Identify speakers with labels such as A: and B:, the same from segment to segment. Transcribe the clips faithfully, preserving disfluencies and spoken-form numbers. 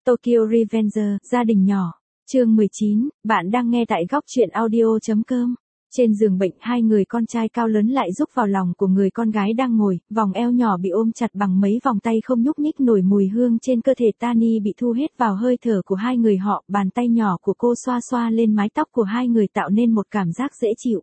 A: Tokyo Revenger, gia đình nhỏ. Chương mười chín, bạn đang nghe tại góc truyện audio chấm com. Trên giường bệnh, hai người con trai cao lớn lại rúc vào lòng của người con gái đang ngồi, vòng eo nhỏ bị ôm chặt bằng mấy vòng tay không nhúc nhích nổi, mùi hương trên cơ thể Tani bị thu hết vào hơi thở của hai người họ, bàn tay nhỏ của cô xoa xoa lên mái tóc của hai người tạo nên một cảm giác dễ chịu.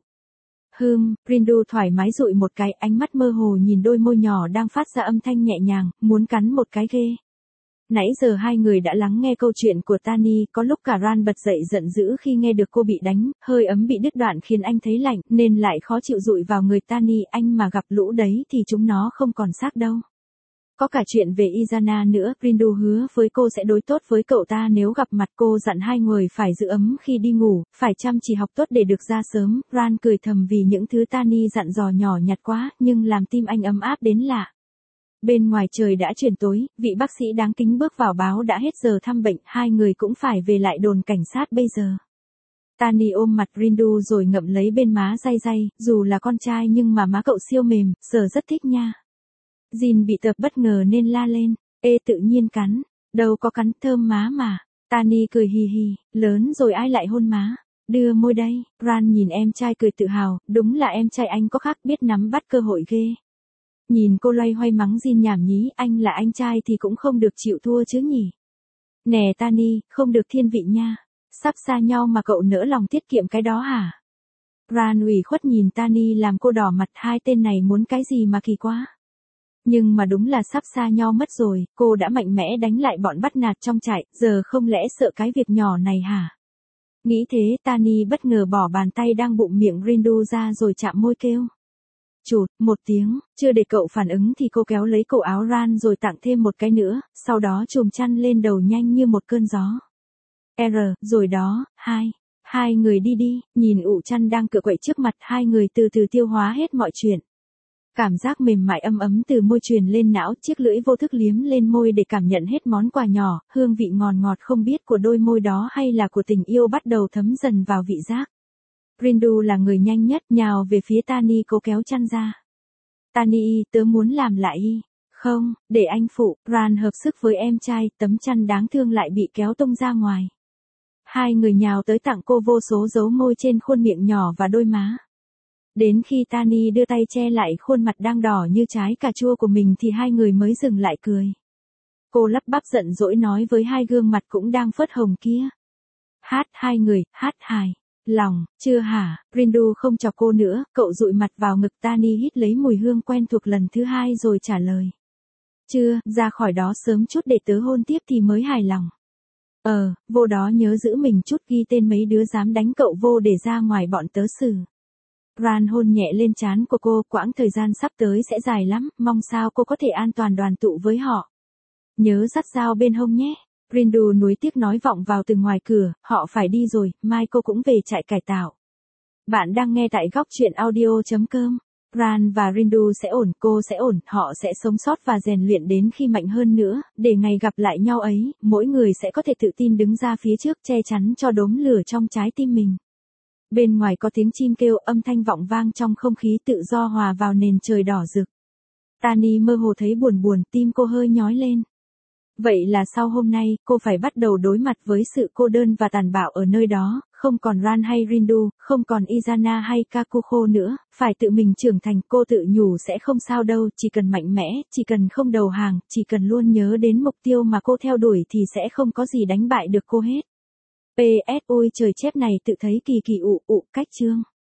A: Hừm, Rindu thoải mái dụi một cái, ánh mắt mơ hồ nhìn đôi môi nhỏ đang phát ra âm thanh nhẹ nhàng, muốn cắn một cái ghê. Nãy giờ hai người đã lắng nghe câu chuyện của Tani, có lúc cả Ran bật dậy giận dữ khi nghe được cô bị đánh, hơi ấm bị đứt đoạn khiến anh thấy lạnh, nên lại khó chịu dụi vào người Tani, anh mà gặp lũ đấy thì chúng nó không còn xác đâu. Có cả chuyện về Izana nữa, Rindu hứa với cô sẽ đối tốt với cậu ta nếu gặp mặt. Cô dặn hai người phải giữ ấm khi đi ngủ, phải chăm chỉ học tốt để được ra sớm. Ran cười thầm vì những thứ Tani dặn dò nhỏ nhặt quá, nhưng làm tim anh ấm áp đến lạ. Bên ngoài trời đã chuyển tối, vị bác sĩ đáng kính bước vào báo đã hết giờ thăm bệnh, hai người cũng phải về lại đồn cảnh sát bây giờ. Tani ôm mặt Rindu rồi ngậm lấy bên má day day, dù là con trai nhưng mà má cậu siêu mềm, sờ rất thích nha. Jin bị tập bất ngờ nên la lên, ê tự nhiên cắn, đâu có cắn, thơm má mà. Tani cười hì hì, lớn rồi ai lại hôn má, đưa môi đây. Ran nhìn em trai cười tự hào, đúng là em trai anh có khác, biết nắm bắt cơ hội ghê. Nhìn cô loay hoay mắng Jin nhảm nhí, anh là anh trai thì cũng không được chịu thua chứ nhỉ. Nè Tani, không được thiên vị nha, sắp xa nhau mà cậu nỡ lòng tiết kiệm cái đó hả? Ran ủy khuất nhìn Tani làm cô đỏ mặt, hai tên này muốn cái gì mà kỳ quá. Nhưng mà đúng là sắp xa nhau mất rồi, cô đã mạnh mẽ đánh lại bọn bắt nạt trong trại, giờ không lẽ sợ cái việc nhỏ này hả? Nghĩ thế, Tani bất ngờ bỏ bàn tay đang bụng miệng Rindu ra rồi chạm môi kêu. Chụt, một tiếng, chưa để cậu phản ứng thì cô kéo lấy cổ áo Ran rồi tặng thêm một cái nữa, sau đó chùm chăn lên đầu nhanh như một cơn gió. R, rồi đó, hai, hai người đi đi, nhìn ụ chăn đang cựa quậy trước mặt, hai người từ từ tiêu hóa hết mọi chuyện. Cảm giác mềm mại ấm ấm từ môi truyền lên não, chiếc lưỡi vô thức liếm lên môi để cảm nhận hết món quà nhỏ, hương vị ngọt ngọt không biết của đôi môi đó hay là của tình yêu bắt đầu thấm dần vào vị giác. Rindu là người nhanh nhất, nhào về phía Tani, cố kéo chăn ra. Tani, tớ muốn làm lại y. Không, để anh phụ. Ran hợp sức với em trai, tấm chăn đáng thương lại bị kéo tung ra ngoài. Hai người nhào tới tặng cô vô số dấu môi trên khuôn miệng nhỏ và đôi má. Đến khi Tani đưa tay che lại khuôn mặt đang đỏ như trái cà chua của mình thì hai người mới dừng lại cười. Cô lắp bắp giận dỗi nói với hai gương mặt cũng đang phớt hồng kia. Hát hai người, hát hài. Lòng, chưa hả? Rindu không chọc cô nữa, cậu dụi mặt vào ngực Tani hít lấy mùi hương quen thuộc lần thứ hai rồi trả lời. Chưa, ra khỏi đó sớm chút để tớ hôn tiếp thì mới hài lòng. Ờ, vô đó nhớ giữ mình chút, ghi tên mấy đứa dám đánh cậu vô để ra ngoài bọn tớ xử. Ran hôn nhẹ lên trán của cô, quãng thời gian sắp tới sẽ dài lắm, mong sao cô có thể an toàn đoàn tụ với họ. Nhớ dắt dao bên hông nhé. Rindu nuối tiếc nói vọng vào từ ngoài cửa, họ phải đi rồi, mai cô cũng về trại cải tạo. Bạn đang nghe tại góc truyện audio chấm com. Ran và Rindu sẽ ổn, cô sẽ ổn, họ sẽ sống sót và rèn luyện đến khi mạnh hơn nữa, để ngày gặp lại nhau ấy, mỗi người sẽ có thể tự tin đứng ra phía trước che chắn cho đốm lửa trong trái tim mình. Bên ngoài có tiếng chim kêu, âm thanh vọng vang trong không khí tự do hòa vào nền trời đỏ rực. Tani mơ hồ thấy buồn buồn, tim cô hơi nhói lên. Vậy là sau hôm nay, cô phải bắt đầu đối mặt với sự cô đơn và tàn bạo ở nơi đó, không còn Ran hay Rindu, không còn Izana hay Kakuko nữa, phải tự mình trưởng thành. Cô tự nhủ sẽ không sao đâu, chỉ cần mạnh mẽ, chỉ cần không đầu hàng, chỉ cần luôn nhớ đến mục tiêu mà cô theo đuổi thì sẽ không có gì đánh bại được cô hết. pê ét Ôi trời, chép này tự thấy kỳ kỳ ụ ụ cách chương.